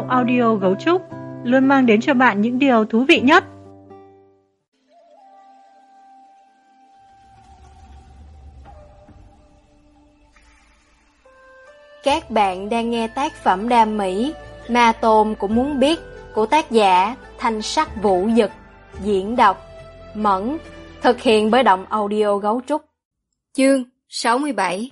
audio Gấu Trúc luôn mang đến cho bạn những điều thú vị nhất. Các bạn đang nghe tác phẩm đam mỹ Ma Tôn Cũng Muốn Biết của tác giả Thanh Sắc Vũ Dực, diễn đọc Mẫn, thực hiện bởi Động Audio Gấu Trúc. Chương 67.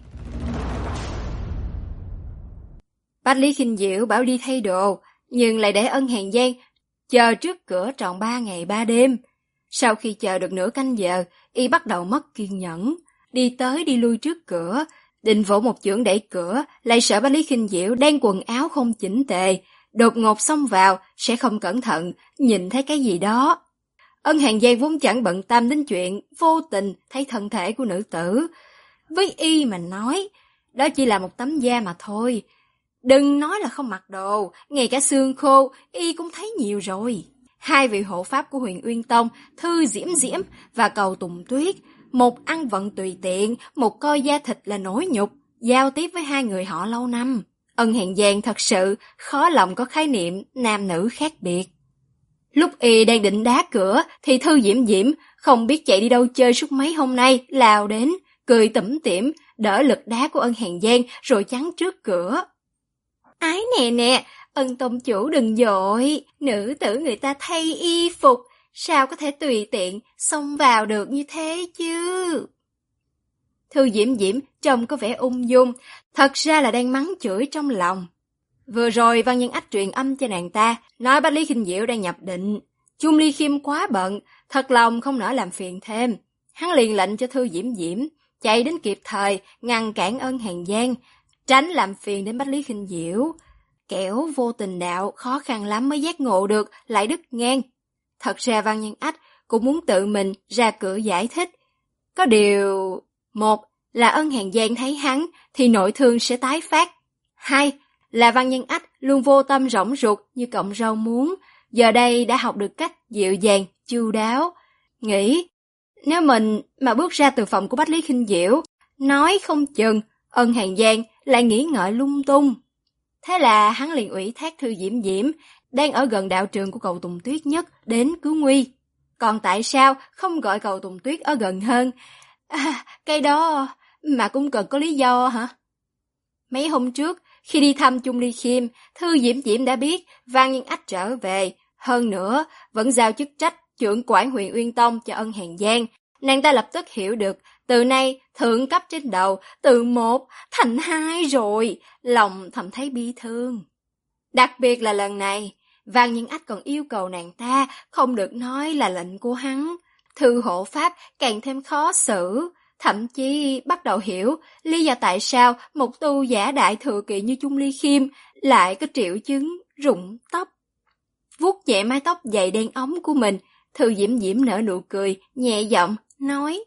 Bách Lý Khinh Diệu bảo đi thay đồ, nhưng lại để Ân Hàn Giang chờ trước cửa trọn 3 ngày 3 đêm. Sau khi chờ được nửa canh giờ, y bắt đầu mất kiên nhẫn, đi tới đi lui trước cửa, định vỗ một chưởng đẩy cửa, lại sợ Bách Lý Khinh Diệu đang quần áo không chỉnh tề, đột ngột xông vào sẽ không cẩn thận nhìn thấy cái gì đó. Ân Hàn Giang vốn chẳng bận tâm đến chuyện vô tình thấy thân thể của nữ tử. Với y mà nói, đó chỉ là một tấm da mà thôi. Đừng nói là không mặc đồ, ngay cả xương khô y cũng thấy nhiều rồi. Hai vị hộ pháp của Huyền Uyên Tông, Thư Diễm Diễm và Cầu Tùng Tuyết, một ăn vận tùy tiện, một coi da thịt là nỗi nhục, giao tiếp với hai người họ lâu năm. Ân Hàn Giang thật sự khó lòng có khái niệm nam nữ khác biệt. Lúc y đang định đá cửa thì Thư Diễm Diễm không biết chạy đi đâu chơi suốt mấy hôm nay lao đến, cười tủm tỉm, đỡ lực đá của Ân Hàn Giang rồi chắn trước cửa. Ái nè nè, Ân tông chủ đừng vội, nữ tử người ta thay y phục, sao có thể tùy tiện xông vào được như thế chứ? Thư Diễm Diễm trông có vẻ ung dung, thật ra là đang mắng chửi trong lòng. Vừa rồi Văn Nhân Ách truyền âm cho nàng ta, nói Bách Lý Khinh Diệu đang nhập định. Chung Ly Khiêm quá bận, thật lòng không nỡ làm phiền thêm. Hắn liền lệnh cho Thư Diễm Diễm chạy đến kịp thời, ngăn cản Ân Hàn Giang, tránh làm phiền đến Bách Lý Khinh Diệu. Kẻo vô tình đạo khó khăn lắm mới giác ngộ được, lại đứt ngang. Thật ra Văn Nhân Ách cũng muốn tự mình ra cửa giải thích. Có điều, một là Ân Hàn Giang thấy hắn thì nội thương sẽ tái phát. Hai là Văn Nhân Ách luôn vô tâm rỗng ruột như cọng rau muống, giờ đây đã học được cách dịu dàng, chu đáo. Nghĩ, nếu mình mà bước ra từ phòng của Bách Lý Khinh Diệu, nói không chừng Ân Hàn Giang lại nghĩ ngợi lung tung. Thế là hắn liền ủy thác Thư Diễm Diễm, đang ở gần đạo trường của Cầu Tùng Tuyết nhất, đến cứu nguy. Còn tại sao không gọi Cầu Tùng Tuyết ở gần hơn? Cái đó mà cũng cần có lý do hả? Mấy hôm trước, khi đi thăm Chung Ly Khiêm, Thư Diễm Diễm đã biết Văn Nhân Ách trở về. Hơn nữa, vẫn giao chức trách trưởng quản Huyền Uyên Tông cho Ân Hàn Giang. Nàng ta lập tức hiểu được, từ nay thượng cấp trên đầu, từ 1 thành 2 rồi, lòng thầm thấy bi thương. Đặc biệt là lần này, Văn Nhân Ách còn yêu cầu nàng ta không được nói là lệnh của hắn. Thư hộ pháp càng thêm khó xử, thậm chí bắt đầu hiểu lý do tại sao một tu giả đại thừa kỳ như Chung Ly Khiêm lại có triệu chứng rụng tóc. Vuốt nhẹ mái tóc dày đen óng của mình, Thư Diễm Diễm nở nụ cười, nhẹ giọng, nói: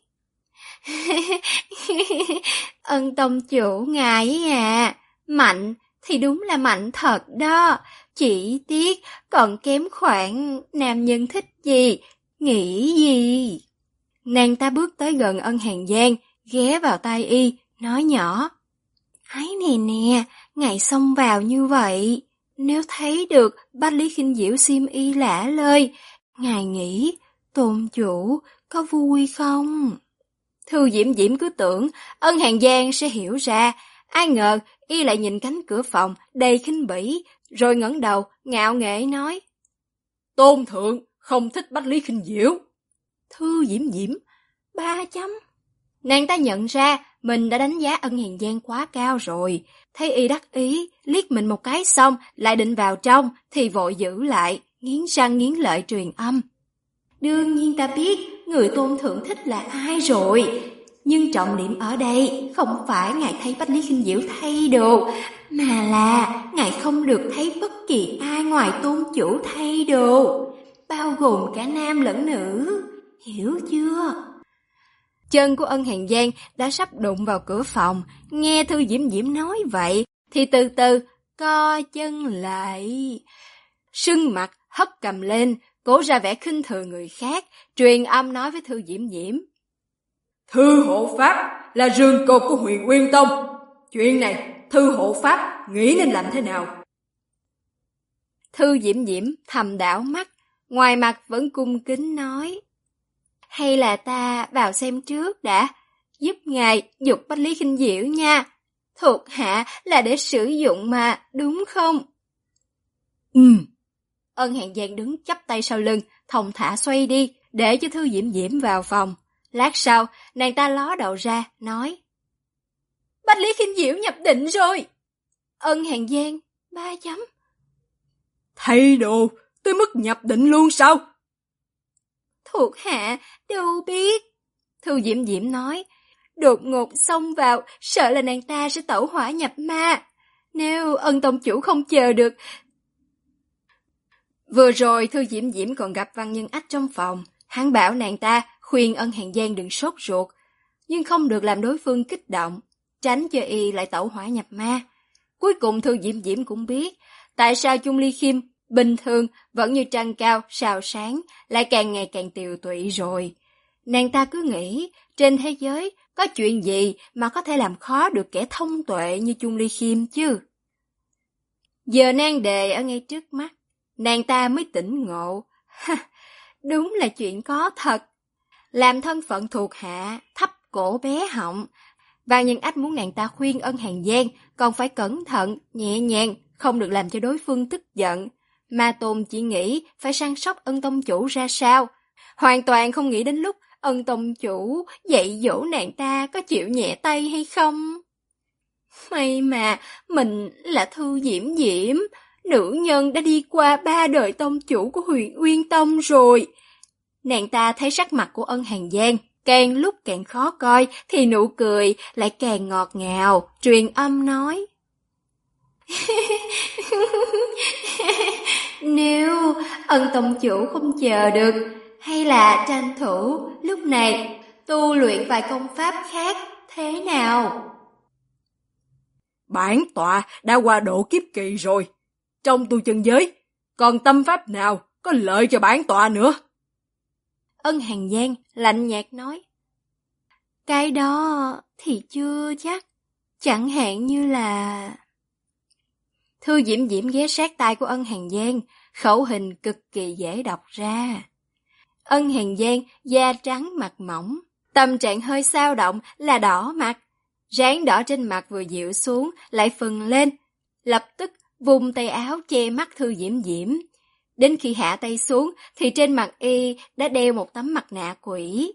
Ân tông chủ ngài à, mạnh thì đúng là mạnh thật đó, chỉ tiếc còn kém khoảng nam nhân thích gì, nghĩ gì. Nàng ta bước tới gần Ân Hàn Giang, ghé vào tai y, nói nhỏ: Ái nè nè, ngài xông vào như vậy, nếu thấy được Bách Lý Khinh Diệu xiêm y lả lơi, ngài nghĩ tôn chủ có vui không? Thư Diễm Diễm cứ tưởng Ân Hàn Giang sẽ hiểu ra, ai ngờ y lại nhìn cánh cửa phòng đầy khinh bỉ, rồi ngẩng đầu ngạo nghễ nói: Tôn thượng không thích Bách Lý Khinh Diệu. Thư Diễm Diễm 3 chấm. Nàng ta nhận ra mình đã đánh giá Ân Hàn Giang quá cao rồi, thấy y đắc ý, liếc mình một cái xong lại định vào trong thì vội giữ lại, nghiến răng nghiến lợi truyền âm: Đương nhiên ta biết người tôn thượng thích là ai rồi, nhưng trọng điểm ở đây không phải ngài thấy Bách Lý Khinh Diệu thay đồ, mà là ngài không được thấy bất kỳ ai ngoài tôn chủ thay đồ, bao gồm cả nam lẫn nữ, hiểu chưa? Chân của Ân Hàn Giang đã sắp đụng vào cửa phòng, nghe Thư Diễm Diễm nói vậy thì từ từ co chân lại, sưng mặt hất cầm lên, cố ra vẻ khinh thường người khác, truyền âm nói với Thư Diễm Diễm: Thư hộ pháp là rường cột của Huyền Uyên Tông, chuyện này Thư hộ pháp nghĩ nên làm thế nào? Thư Diễm Diễm thầm đảo mắt, ngoài mặt vẫn cung kính nói. Hay là ta vào xem trước đã, giúp ngài giục Bách Lý Khinh Diễu nha. Thuộc hạ là để sử dụng mà, đúng không? Ân Hàn Giang đứng chắp tay sau lưng, thong thả xoay đi, để cho Thư Diễm Diễm vào phòng. Lát sau, nàng ta ló đầu ra, nói. Bách Lý Khinh Diễu nhập định rồi. Ân Hàn Giang, 3 chấm. Thay đồ, tới mức nhập định luôn sao? Thuộc hạ đâu biết. Thư Diễm Diễm nói, đột ngột xông vào, sợ là nàng ta sẽ tẩu hỏa nhập ma. Nếu Ân tông chủ không chờ được. Vừa rồi Thư Diễm Diễm còn gặp Văn Nhân Ách trong phòng, hắn bảo nàng ta khuyên Ân Hàn Giang đừng sốt ruột, nhưng không được làm đối phương kích động, tránh cho y lại tẩu hỏa nhập ma. Cuối cùng Thư Diễm Diễm cũng biết tại sao Chung Ly Khiêm bình thường vẫn như trăng cao, sao sáng, lại càng ngày càng tiều tụy rồi. Nàng ta cứ nghĩ trên thế giới có chuyện gì mà có thể làm khó được kẻ thông tuệ như Chung Ly Khiêm chứ. Giờ nan đề ở ngay trước mắt, nàng ta mới tỉnh ngộ. Đúng là chuyện có thật. Làm thân phận thuộc hạ, thấp cổ bé họng. Văn Nhân Ách muốn nàng ta khuyên Ân Hàn Giang, còn phải cẩn thận, nhẹ nhàng, không được làm cho đối phương tức giận. Ma Tôn chỉ nghĩ phải săn sóc Ân tông chủ ra sao. Hoàn toàn không nghĩ đến lúc Ân tông chủ dạy dỗ nàng ta có chịu nhẹ tay hay không. May mà mình là Thư Diễm Diễm, nữ nhân đã đi qua 3 đời tông chủ của Huyền Uyên Tông rồi. Nàng ta thấy sắc mặt của Ân Hàn Giang càng lúc càng khó coi, thì nụ cười lại càng ngọt ngào, truyền âm nói. Nếu Ân tông chủ không chờ được, hay là tranh thủ lúc này tu luyện vài công pháp khác thế nào? Bản tọa đã qua độ kiếp kỳ rồi. Trong tu chân giới, còn tâm pháp nào có lợi cho bản tọa nữa? Ân Hàn Giang lạnh nhạt nói. Cái đó thì chưa chắc. Chẳng hạn như là... Thư Diễm Diễm ghé sát tai của Ân Hàn Giang, khẩu hình cực kỳ dễ đọc ra. Ân Hàn Giang da trắng mặt mỏng, tâm trạng hơi xao động là đỏ mặt. Ráng đỏ trên mặt vừa dịu xuống lại phừng lên, lập tức vùng tay áo che mắt Thư Diễm Diễm. Đến khi hạ tay xuống thì trên mặt y đã đeo một tấm mặt nạ quỷ.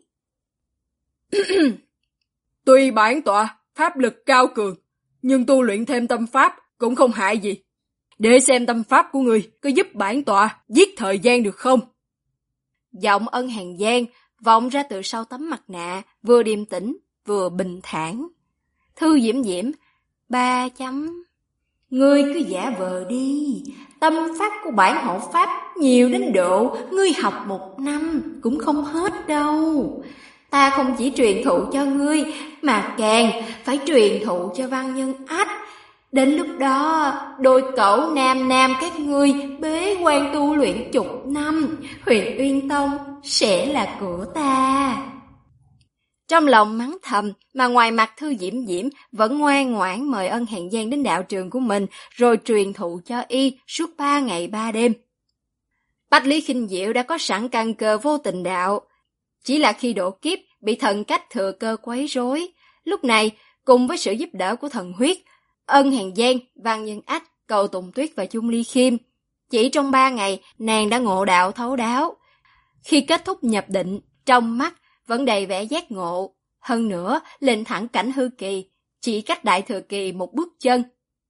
Tuy bản tọa pháp lực cao cường, nhưng tu luyện thêm tâm pháp cũng không hại gì. Để xem tâm pháp của người có giúp bản tọa giết thời gian được không? Giọng Ân Hàn Giang vọng ra từ sau tấm mặt nạ, vừa điềm tĩnh, vừa bình thản. Thư Diễm Diễm, 3 chấm. Ngươi cứ giả vờ đi, tâm pháp của bản hộ pháp nhiều đến độ ngươi học 1 năm cũng không hết đâu. Ta không chỉ truyền thụ cho ngươi, mà càng phải truyền thụ cho Văn Nhân Ách. Đến lúc đó, đôi cẩu nam nam các ngươi bế quan tu luyện chục năm, Huyền Uyên Tông sẽ là của ta. Trong lòng mắng thầm, mà ngoài mặt Thư Diễm Diễm vẫn ngoan ngoãn mời Ân Hàn Giang đến đạo trường của mình, rồi truyền thụ cho y suốt 3 ngày 3 đêm. Bách Lý Khinh Diệu đã có sẵn căn cơ vô tình đạo, chỉ là khi độ kiếp bị thần cách thừa cơ quấy rối. Lúc này, cùng với sự giúp đỡ của thần huyết, Ân Hàn Giang, Văn Nhân Ách, Cầu Tùng Tuyết và Chung Ly Khiêm, chỉ trong 3 ngày nàng đã ngộ đạo thấu đáo. Khi kết thúc nhập định, trong mắt vẫn đầy vẻ giác ngộ, hơn nữa lên thẳng cảnh hư kỳ, chỉ cách đại thừa kỳ 1 bước chân.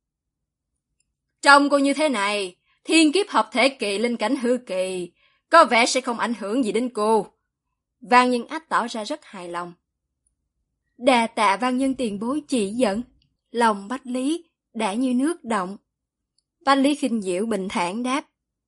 Trông cô như thế này, thiên kiếp hợp thể kỳ lên cảnh hư kỳ, có vẻ sẽ không ảnh hưởng gì đến cô. Văn Nhân Ách tỏ ra rất hài lòng. Đà tạ Văn Nhân tiền bối chỉ dẫn, lòng Bách Lý đã như nước động. Bách Lý Khinh Diệu bình thản đáp.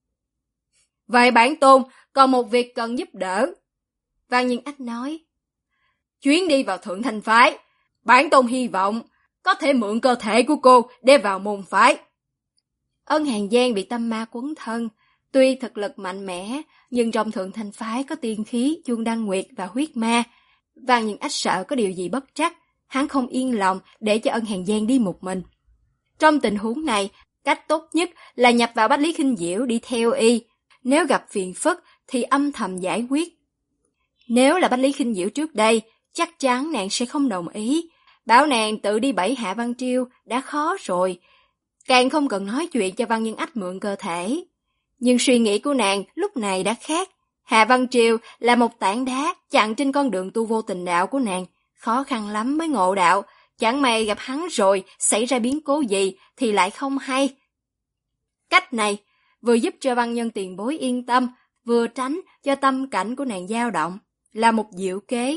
Vậy bản tôn còn một việc cần giúp đỡ. Văn Nhân Ách nói. Chuyến đi vào Thượng Thanh Phái, bản tôn hy vọng có thể mượn cơ thể của cô để vào môn phái. Ân Hàn Giang bị tâm ma quấn thân, tuy thực lực mạnh mẽ, nhưng trong Thượng Thanh Phái có tiên khí, Chuông Đăng Nguyệt và huyết ma. Văn Nhân Ách sợ có điều gì bất trắc, hắn không yên lòng để cho Ân Hàn Giang đi một mình. Trong tình huống này, Cách tốt nhất là nhập vào Bách Lý Khinh Diễu đi theo y. Nếu gặp phiền phức thì âm thầm giải quyết. Nếu là Bách Lý Khinh Diễu trước đây, chắc chắn nàng sẽ không đồng ý. Bảo nàng tự đi bẫy Hạ Văn Triêu đã khó rồi. Càng không cần nói chuyện cho Văn Nhân Ách mượn cơ thể. Nhưng suy nghĩ của nàng lúc này đã khác. Hạ Văn Triều là một tảng đá chặn trên con đường tu vô tình đạo của nàng. Khó khăn lắm mới ngộ đạo. Chẳng may gặp hắn rồi, xảy ra biến cố gì thì lại không hay. Cách này vừa giúp cho Văn Nhân tiền bối yên tâm, vừa tránh cho tâm cảnh của nàng dao động, là một diệu kế.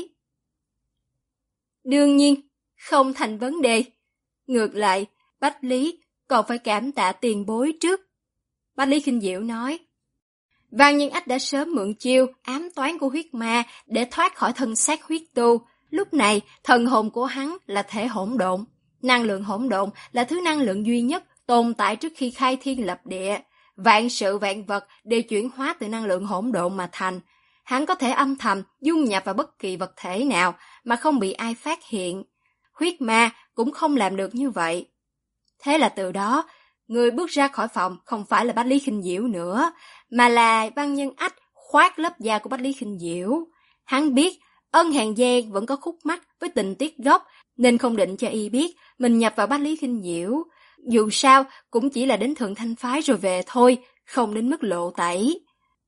Đương nhiên, không thành vấn đề. Ngược lại, Bách Lý còn phải cảm tạ tiền bối trước. Bách Lý Khinh Diễu nói, Văn Nhân Ách đã sớm mượn chiêu ám toán của huyết ma để thoát khỏi thân xác huyết tu. Lúc này, thần hồn của hắn là thể hỗn độn. Năng lượng hỗn độn là thứ năng lượng duy nhất tồn tại trước khi khai thiên lập địa. Vạn sự vạn vật đều chuyển hóa từ năng lượng hỗn độn mà thành. Hắn có thể âm thầm dung nhập vào bất kỳ vật thể nào mà không bị ai phát hiện. Huyết ma cũng không làm được như vậy. Thế là từ đó, người bước ra khỏi phòng không phải là Bách Lý Khinh Diễu nữa, mà là Văn Nhân Ách khoác lớp da của Bách Lý Khinh Diễu. Hắn biết Ân Hàn Giang vẫn có khúc mắc với tình tiết gốc, nên không định cho y biết mình nhập vào Bách Lý Khinh Diễu. Dù sao cũng chỉ là đến Thượng Thanh Phái rồi về thôi, không đến mức lộ tẩy.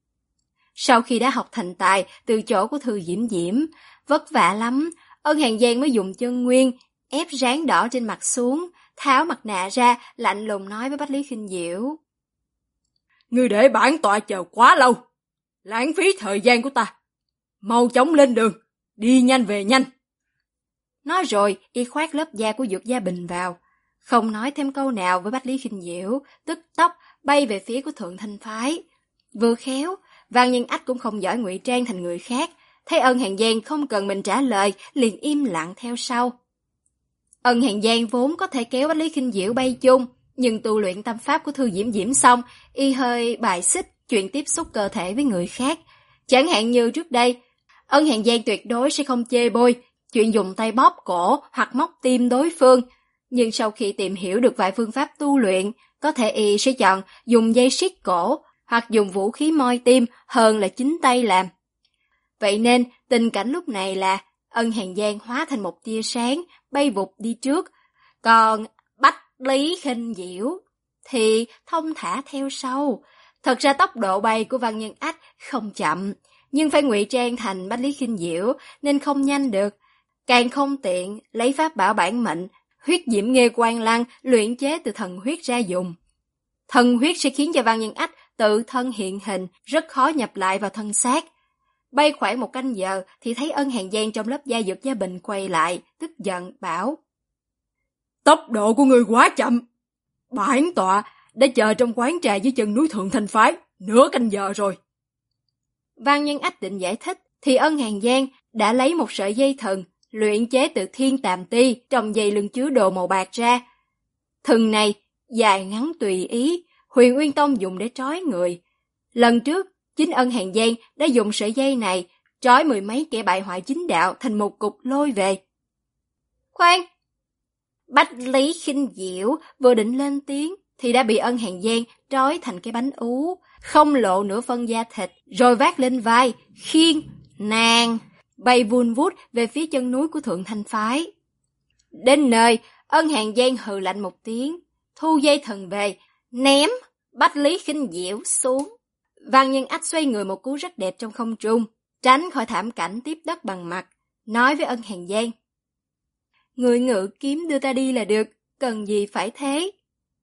Sau khi đã học thành tài từ chỗ của Thư Diễm Diễm, vất vả lắm, Ân Hàn Giang mới dùng chân nguyên ép ráng đỏ trên mặt xuống, tháo mặt nạ ra, lạnh lùng nói với Bách Lý Khinh Diễu. Ngươi để bản tọa chờ quá lâu, lãng phí thời gian của ta. Mau chóng lên đường, đi nhanh về nhanh. Nói rồi, y khoác lớp da của Dược Gia Bình vào, không nói thêm câu nào với Bách Lý Khinh Diễu, tức tốc bay về phía của Thượng Thanh Phái. Vừa khéo, Văn Nhân Ách cũng không giỏi ngụy trang thành người khác, thấy Ân Hàn Giang không cần mình trả lời, liền im lặng theo sau. Ân Hàn Giang vốn có thể kéo Bách Lý Khinh Diễu bay chung, nhưng tu luyện tâm pháp của Thư Diễm Diễm xong, y hơi bài xích chuyện tiếp xúc cơ thể với người khác. Chẳng hạn như trước đây, Ân Hàn Giang tuyệt đối sẽ không chê bôi chuyện dùng tay bóp cổ hoặc móc tim đối phương, nhưng sau khi tìm hiểu được vài phương pháp tu luyện, có thể y sẽ chọn dùng dây siết cổ hoặc dùng vũ khí moi tim hơn là chính tay làm. Vậy nên, tình cảnh lúc này là Ân Hàn Giang hóa thành một tia sáng, bay vụt đi trước, còn Bách Lý Khinh Diễu thì thông thả theo sau. Thật ra tốc độ bay của Văn Nhân Ách không chậm, nhưng phải ngụy trang thành Bách Lý Khinh Diễu nên không nhanh được. Càng không tiện lấy pháp bảo bản mệnh, huyết diễm nghê quan lăng luyện chế từ thần huyết ra dùng. Thần huyết sẽ khiến cho Văn Nhân Ách tự thân hiện hình, rất khó nhập lại vào thân xác. Bay khoảng 1 canh giờ thì thấy Ân Hàn Giang trong lớp da Dược Gia Bình quay lại, tức giận bảo: Tốc độ của ngươi quá chậm. Bản tọa đã chờ trong quán trà dưới chân núi Thượng Thanh Phái nửa canh giờ rồi. Văn Nhân Ách định giải thích thì Ân Hàn Giang đã lấy một sợi dây thừng luyện chế từ thiên tàm ti trong dây lưng chứa đồ màu bạc ra. Thừng này dài ngắn tùy ý, Huyền Uyên Tông dùng để trói người. Lần trước, chính Ân Hàn Giang đã dùng sợi dây này trói 10 mấy kẻ bại hoại chính đạo thành một cục lôi về. Khoan! Bách Lý Khinh Diễu vừa định lên tiếng thì đã bị Ân Hàn Giang trói thành cái bánh ú, không lộ nửa phân da thịt, rồi vác lên vai, khiêng nàng bay vun vút về phía chân núi của Thượng Thanh Phái. Đến nơi, Ân Hàn Giang hừ lạnh một tiếng, thu dây thần về, ném Bách Lý Khinh Diễu xuống. Văn Nhân Ách xoay người một cú rất đẹp trong không trung, tránh khỏi thảm cảnh tiếp đất bằng mặt, nói với Ân Hàn Giang: Người ngự kiếm đưa ta đi là được, cần gì phải thế?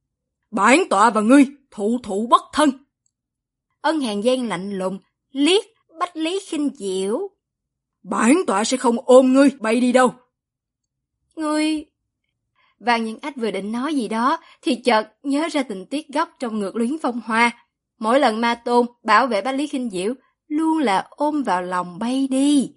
Bản tọa và ngươi thụ thụ bất thân. Ân Hàn Giang lạnh lùng liếc Bách Lý Khinh Diễu. Bản tọa sẽ không ôm ngươi bay đi đâu. Ngươi... Văn Nhân Ách vừa định nói gì đó thì chợt nhớ ra tình tiết gốc trong Ngược Luyến Phong Hoa. Mỗi lần Ma Tôn bảo vệ Bách Lý Khinh Diễu luôn là ôm vào lòng bay đi.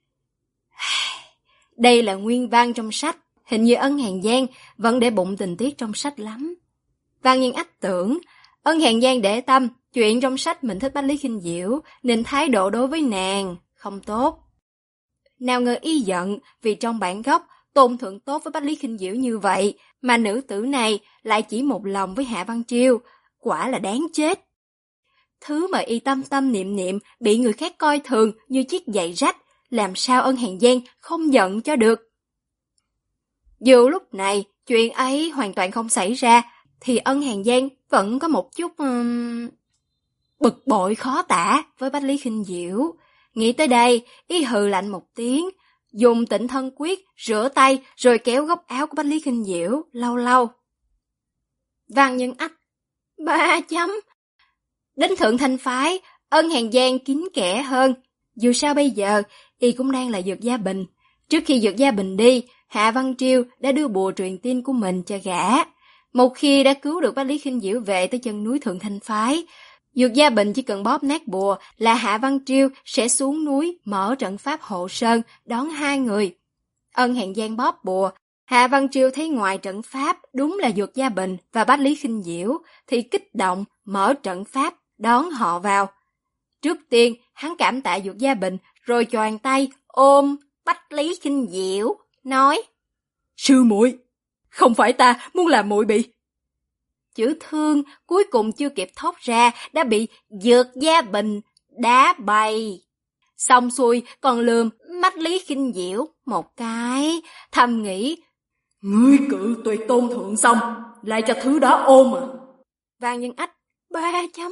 Đây là nguyên văn trong sách, hình như Ân Hàn Giang vẫn để bụng tình tiết trong sách lắm. Văn Nhân Ách tưởng Ân Hàn Giang để tâm chuyện trong sách mình thích Bách Lý Khinh Diễu nên thái độ đối với nàng không tốt. Nào ngờ y giận vì trong bản gốc Tôn Thượng tốt với Bách Lý Khinh Diễu như vậy, mà nữ tử này lại chỉ một lòng với Hạ Văn Triều, quả là đáng chết. Thứ mà y tâm tâm niệm niệm bị người khác coi thường như chiếc giày rách, làm sao Ân Hàn Giang không giận cho được. Dù lúc này chuyện ấy hoàn toàn không xảy ra, thì Ân Hàn Giang vẫn có một chút bực bội khó tả với Bách Lý Khinh Diễu. Nghĩ tới đây, y hừ lạnh một tiếng, dùng Tịnh Thân Quyết rửa tay rồi kéo góc áo của Bách Lý Khinh Diễu lâu lâu. Văn Nhân Ách 3 chấm. Đến Thượng Thanh Phái, Ân Hàn Giang kín kẽ hơn. Dù sao bây giờ, y cũng đang là Dược Gia Bình. Trước khi Dược Gia Bình đi, Hạ Văn Triều đã đưa bùa truyền tin của mình cho gã. Một khi đã cứu được Bách Lý Khinh Diễu về tới chân núi Thượng Thanh Phái, Dược Gia Bình chỉ cần bóp nát bùa là Hạ Văn Triều sẽ xuống núi mở trận pháp hộ sơn đón hai người. Ân Hàn Giang bóp bùa, Hạ Văn Triều thấy ngoài trận pháp đúng là Dược Gia Bình và Bách Lý Khinh Diễu thì kích động mở trận pháp đón họ vào. Trước tiên hắn cảm tạ Dược Gia Bình rồi choàng tay ôm Bách Lý Khinh Diễu nói: Sư muội, không phải ta muốn làm muội bị. Chữ thương cuối cùng chưa kịp thốt ra đã bị Dược Gia Bình đá bay. Xong xuôi còn lườm Bách Lý Khinh Diễu một cái, thầm nghĩ: Ngươi cự tuyệt Tôn Thượng xong, lại cho thứ đó ôm à. Văn Nhân Ách 3 chấm.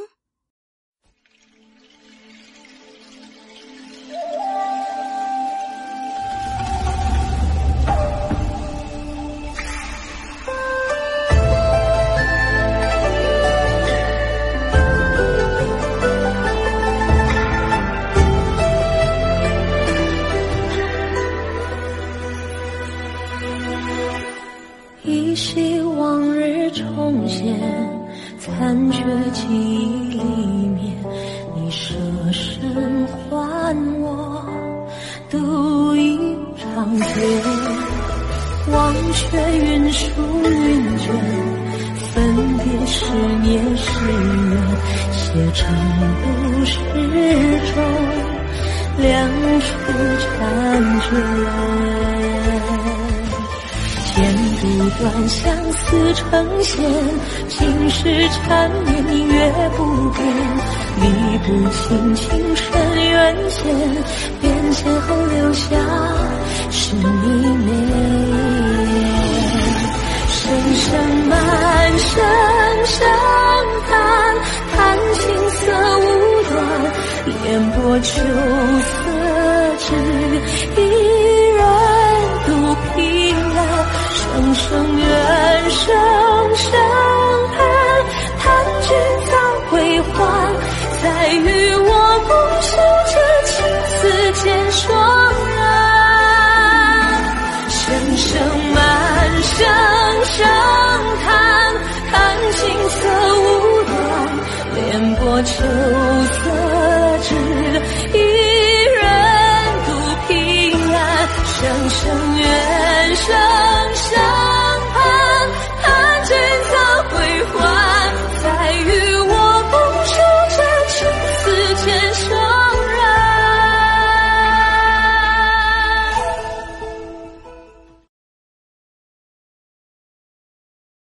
依稀往日重现，残缺记忆里面，你舍身还我独一长剑，忘却云舒云卷，分别是年是缘，写成故事中两处缠卷。剪不断相思成线，情是缠绵明月不变，理不清情深缘浅，变迁后留下是你美。深深满身伤感，叹青涩无端，烟波秋色知